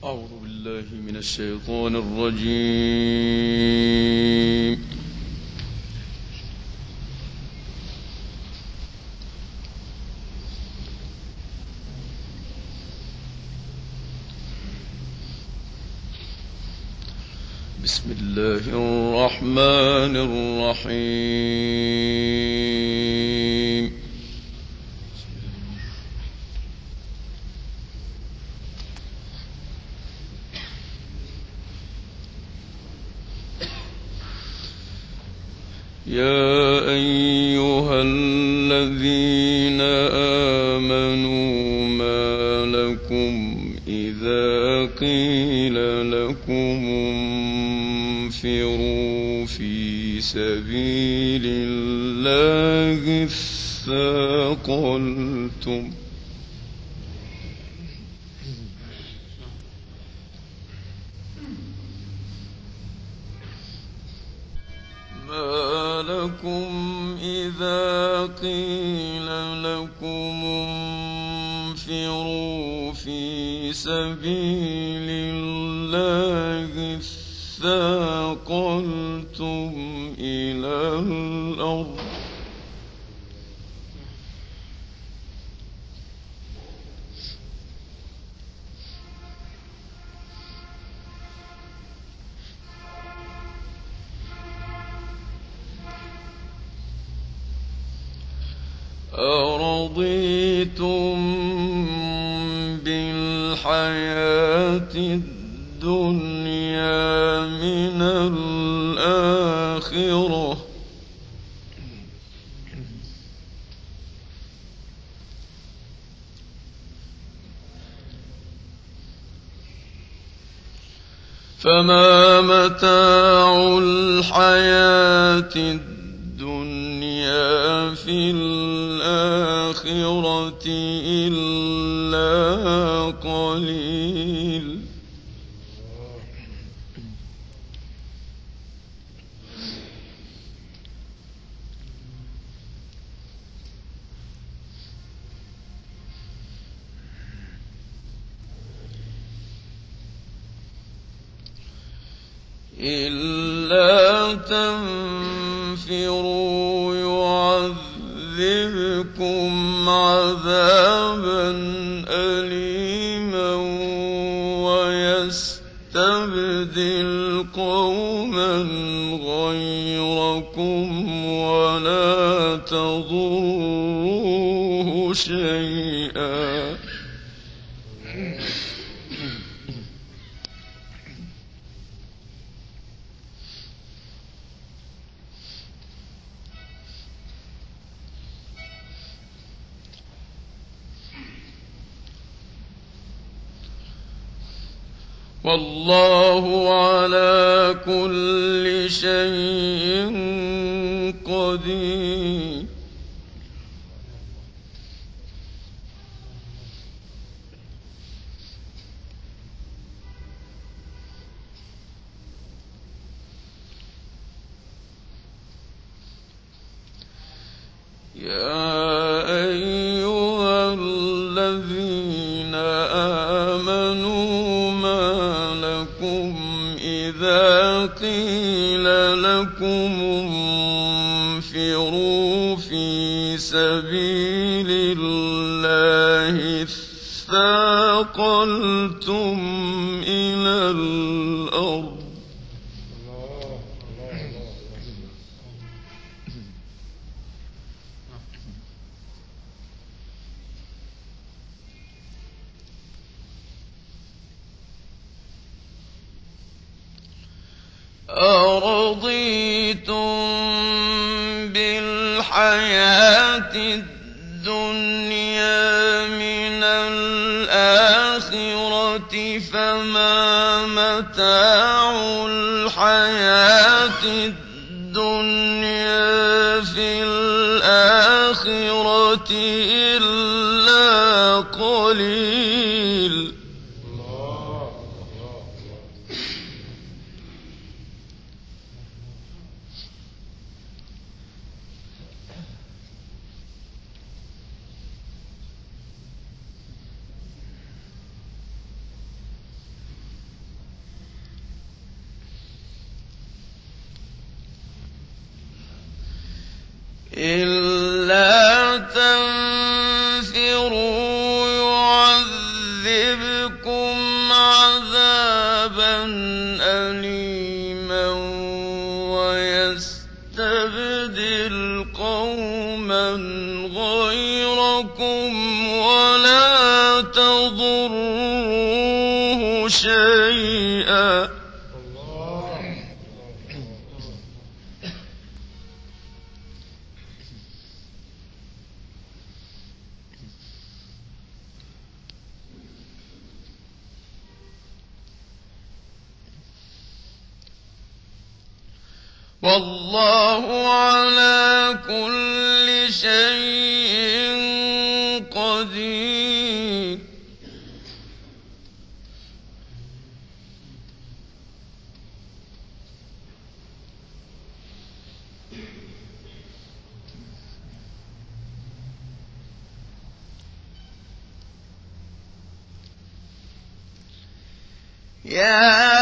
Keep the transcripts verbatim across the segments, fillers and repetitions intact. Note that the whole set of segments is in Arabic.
أعوذ بالله من الشيطان الرجيم. بسم الله الرحمن الرحيم. يا أيها الذين آمنوا ما لكم إذا قيل لكم انفروا في سبيل الله اثاقلتم ما لكم إذا قيل لكم انفروا في سبيل الله اثاقلتم إلى الأرض أرضيتم بالحياة الدنيا من الآخرة فما متاع الحياة الدنيا في الآخرة إلا قليل إلا تنفروا يعذبكم عذابا أليما ويستبدل قوما غيركم ولا تضروه شيئا والله على كل شيء قدير يا أيها الذين آمنوا ما لكم إذا قيل لكم انفروا في سبيل الله اثاقلتم إلى الأرض أرضيتم بالحياة الدنيا من الآخرة فما متاع الحياة الدنيا في الآخرة إلا قليل تضروه شيئا والله على كل شيء قدير. يا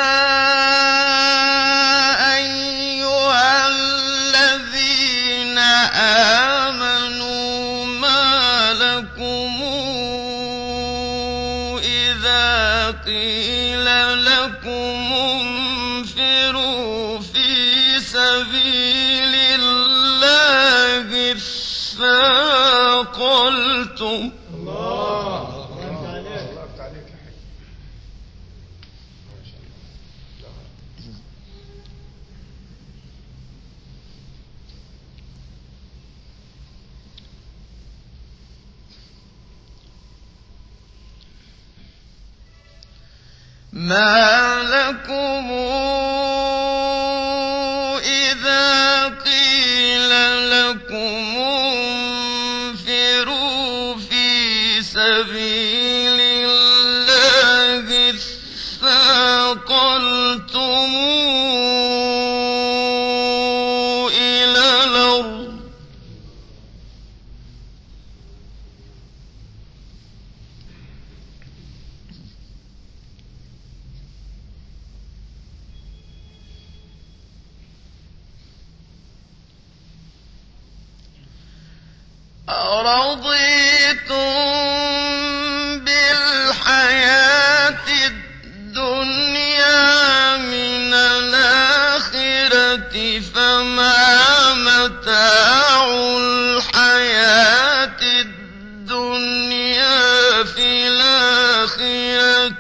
قيل لكم انفروا في سبيل الله اثاقلتم ما لكم إذا قيل لكم انفروا في سبيل الله اثاقلتم إلى الأرض أرضيتم بالحياة الدنيا من الآخرة فما متاع الحياة الدنيا في الآخرة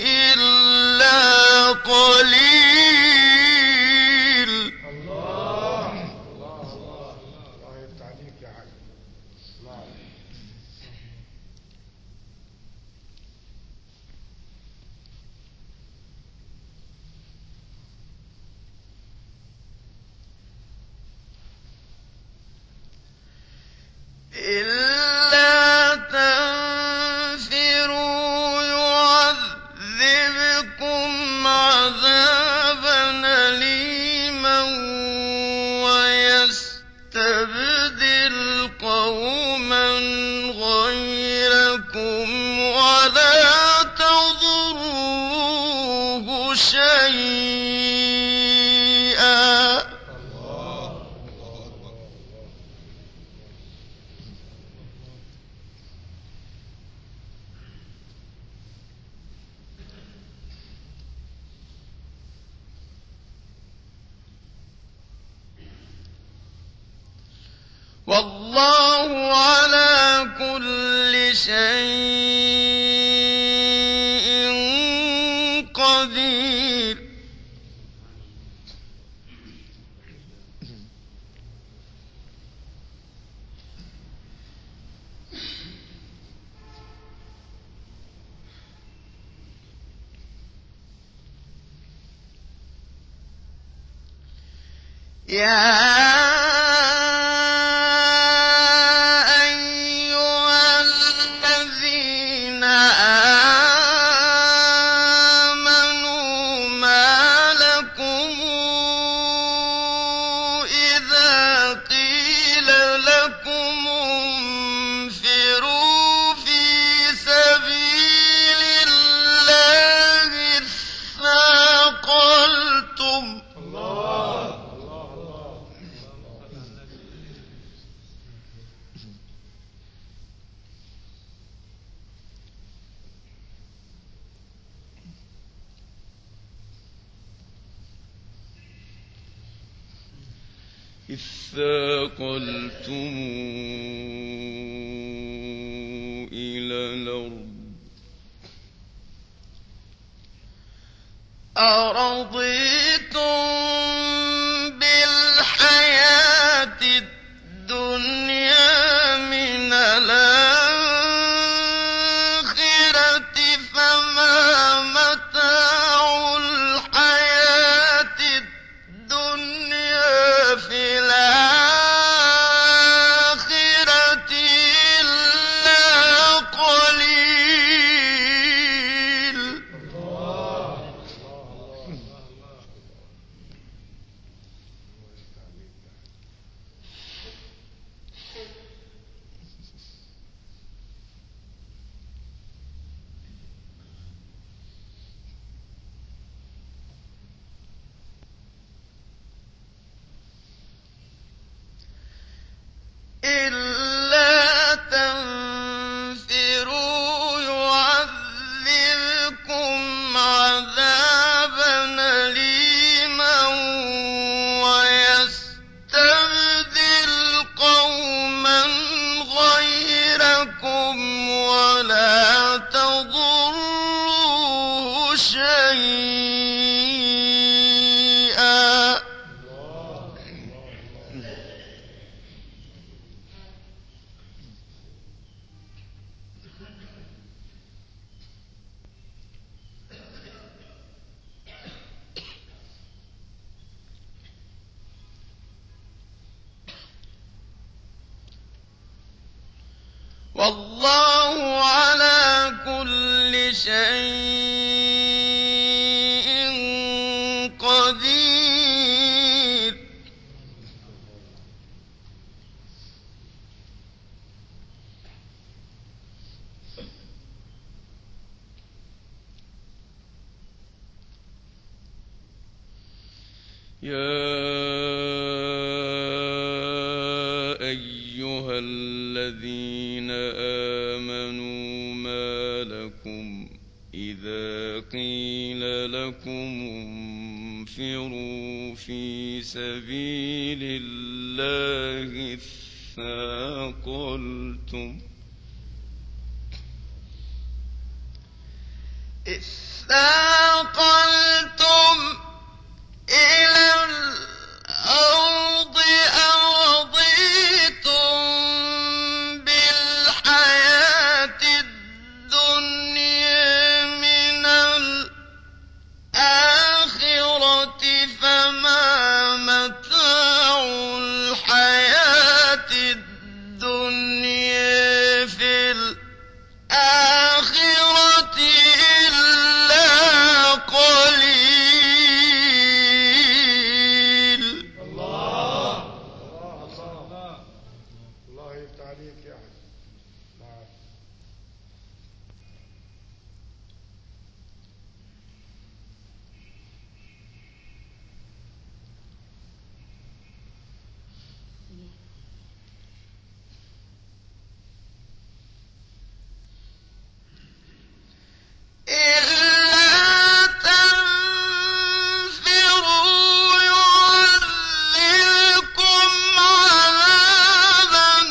إلا قليل. إلا تنفروا يعذبكم عذابا أليما ويستبدل قوما غيركم ولا تضروه شيئا. والله على كل شيء قدير. يا إذ ثاقلتم إلى الأرض أرضيتم بالحياة الدنيا من الآخرة فما متاع الحياة الدنيا في الآخرة إلا قليل. إلا تنفروا يعذبكم عذابا أليما ويستبدل قوما غيركم ولا تضروه شيئا. والله على كل شيء قدير. يا أيها الذين آمنوا ما لكم إذا قيل لكم انفروا في سبيل الله اثاقلتم اثاقلتم إلى الأرض أرضيتم بالحياة الدنيا من الآخرة فما متاع الحياة الدنيا في الآخرة إلا قليل. الله الله الله الله يفتح عليك يا أحمد. إلا تنفروا يعذبكم عذابا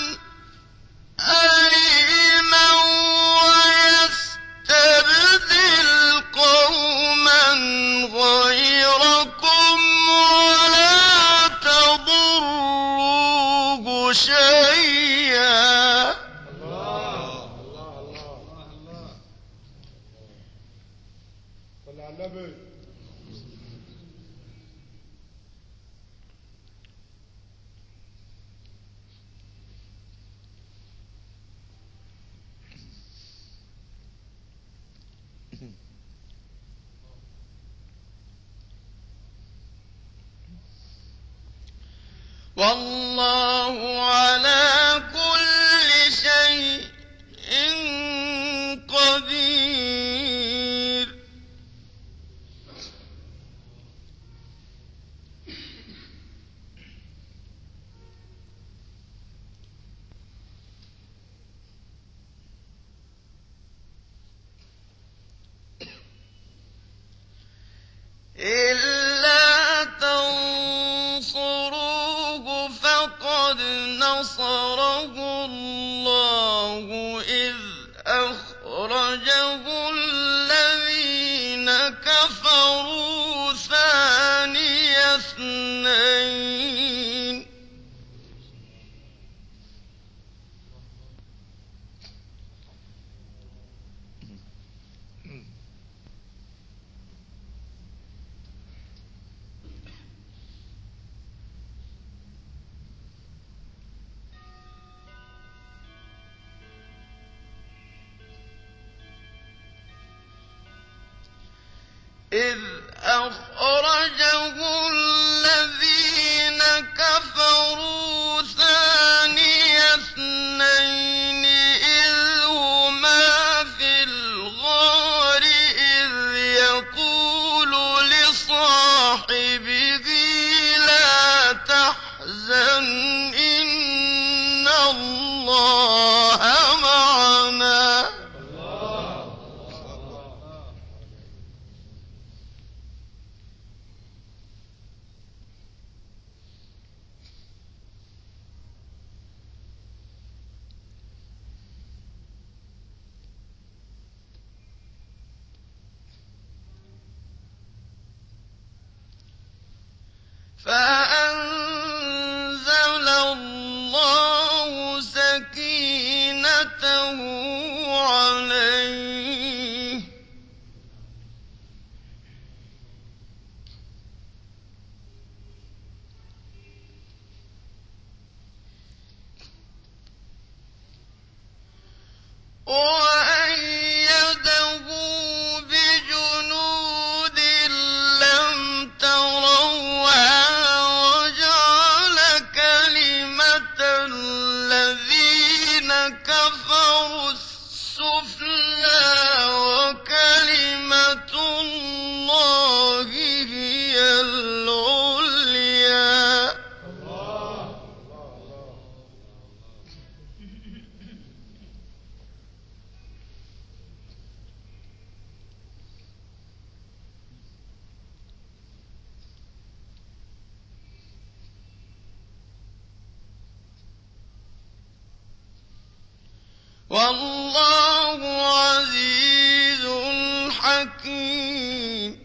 أليما ويستبدل قوما غيركم ولا تضروه شيئا. الله الله الله الله صل على النبي. والله على كل شيء قدير. إلا تنصروه فقد نصره الله إذ أخرجه الذين كفروا إذ أخرجه الذين كفروا ثاني اثنين إذ هما في الغار إذ يقول لصاحبه لا تحزن إن الله معنا. فأنزل الله سكينته عليه وأيده بجنود لم تروها وجعل كلمة الذين كفروا السفلى وكلمة الله هي العليا. والله عزيز حكيم.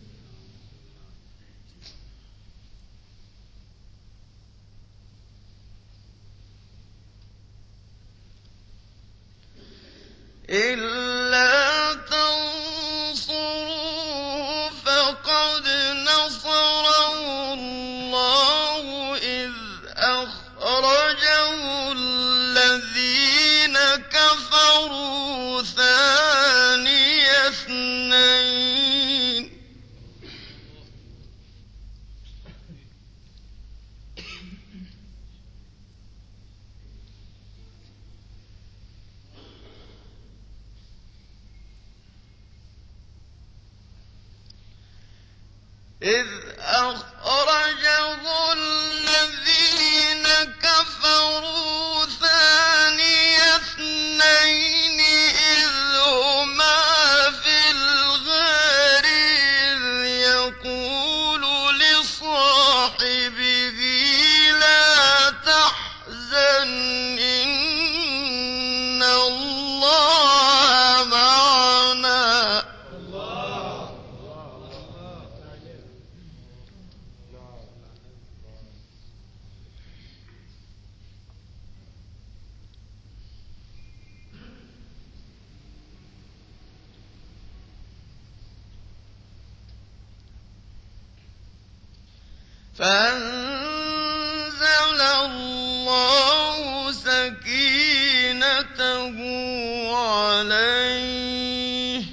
إلا تنصروه فقد نصره الله إذ أخرجه الذين كفروا ثاني اثنين إذ أخرجه الذين كفروا ثاني اثنين إذ هما في الغار إذ يقول لصاحبه لا تحزن إن الله معنا. فأنزل الله سكينته عليه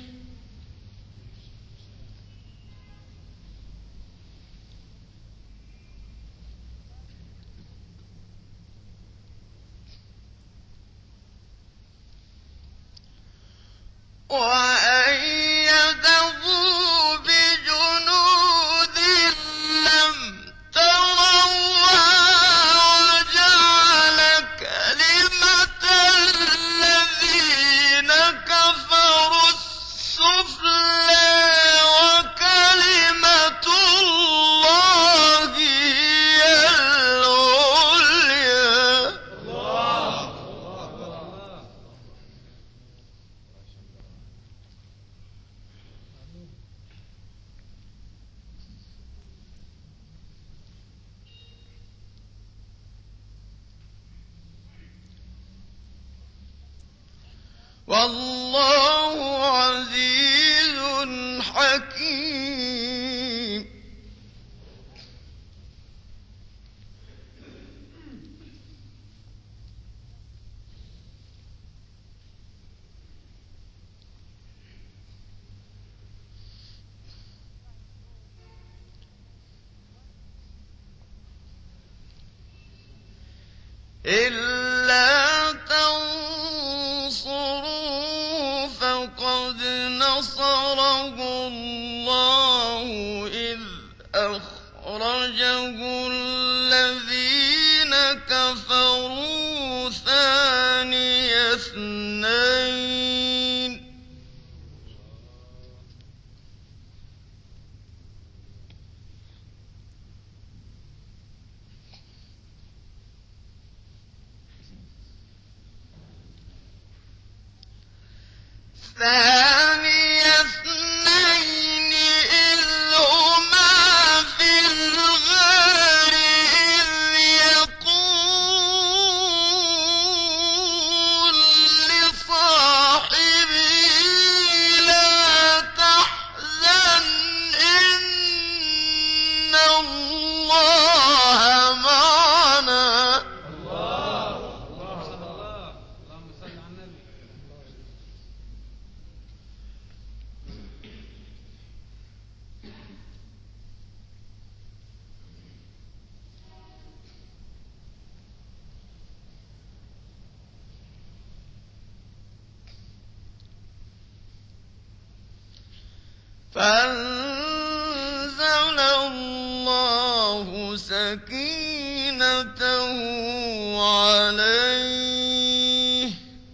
وأيده بجنود لم تروها وجعل كلمة الذين كفروا السفلى وكلمة الله هي العليا. والله عزيز إلا تنصروا فقد نصره الله إذ أخرجه الذين كفروا ثاني اثنين ثاني اثنين إذ هما في الغار إذ يقول لصاحبه لا تحزن إن الله معنا فأنزل الله سكينته عليه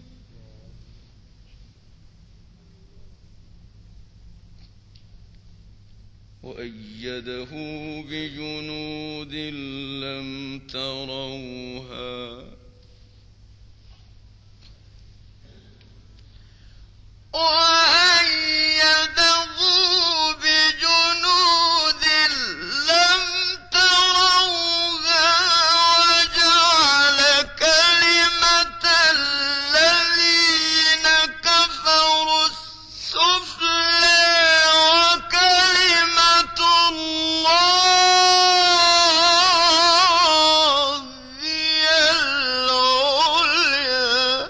وأيده بجنود لم تروها وأيده بجنود لم تروها وجعل كلمة الذين كفروا السفلى وكلمة الله هي العليا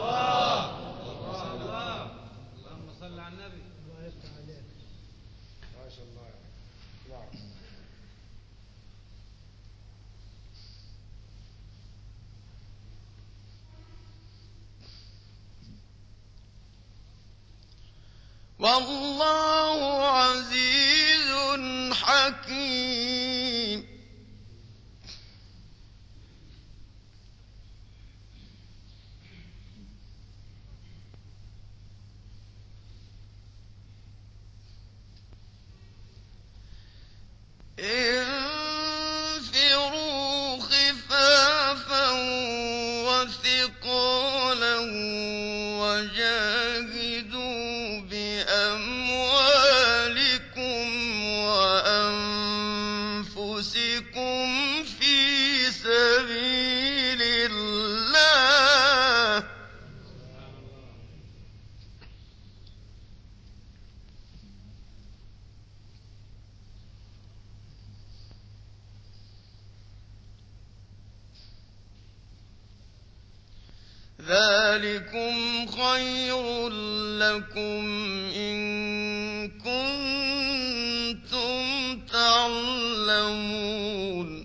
ما شاء الله يعني. نعم. والله عزيز حكيم انفروا خفافا وثقالا وجاهدوا بأموالكم وأنفسكم في سبيل الله ذلكم خير لكم إن كنتم تعلمون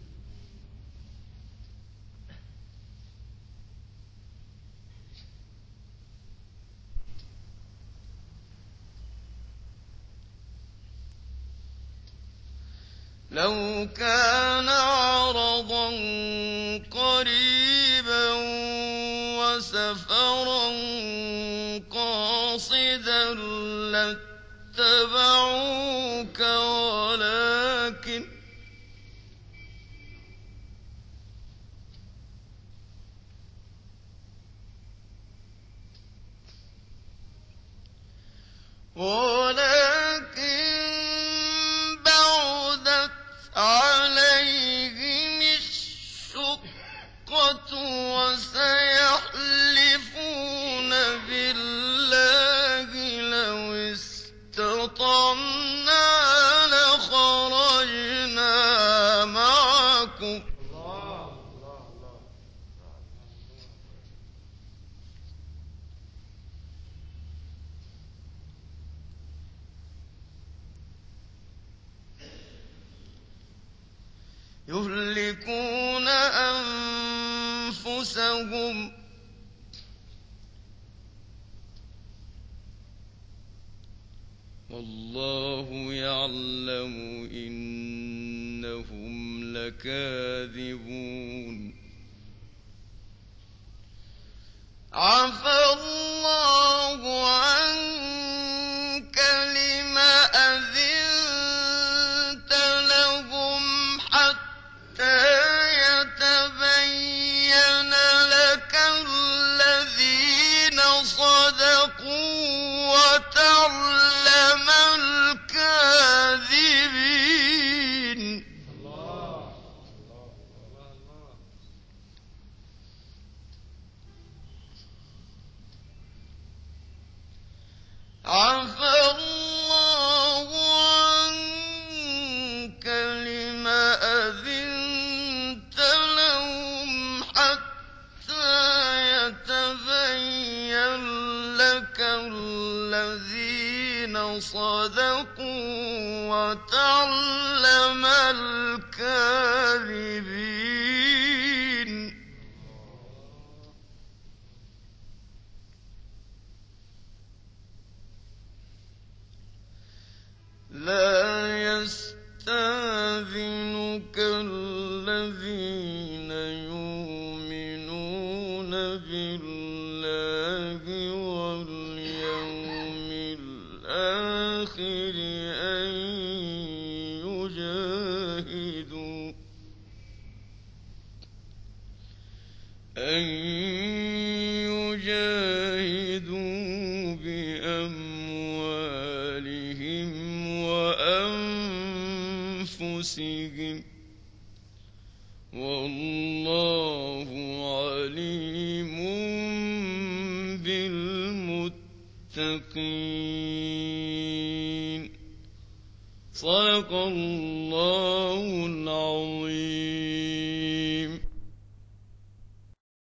لو كان عرضا قريبا وسفرا قاصدا لاتبعوك ولكن ولكن بعدت عليهم الشقة وسيحلفون بالله لو استطعنا لخرجنا معكم الله الله الله. يهلكون أنفسهم والله يعلم إنهم لكاذبون عفى الله عنك لم أذنت لهم حتى يتبين لك الذين صدقوا وتعلم الكاذبين. الله الله الله الله. عفى الله عنك لم أذنت لهم حتى يتبين لك الذين صدقوا وتعلم الكاذبين. لا يستأذنك الذين يؤمنون بالله واليوم الآخر أن يجاهدوا أن يجاهدوا بأموالهم وأنفسهم والله عليم بالمتقين. صدق الله العظيم.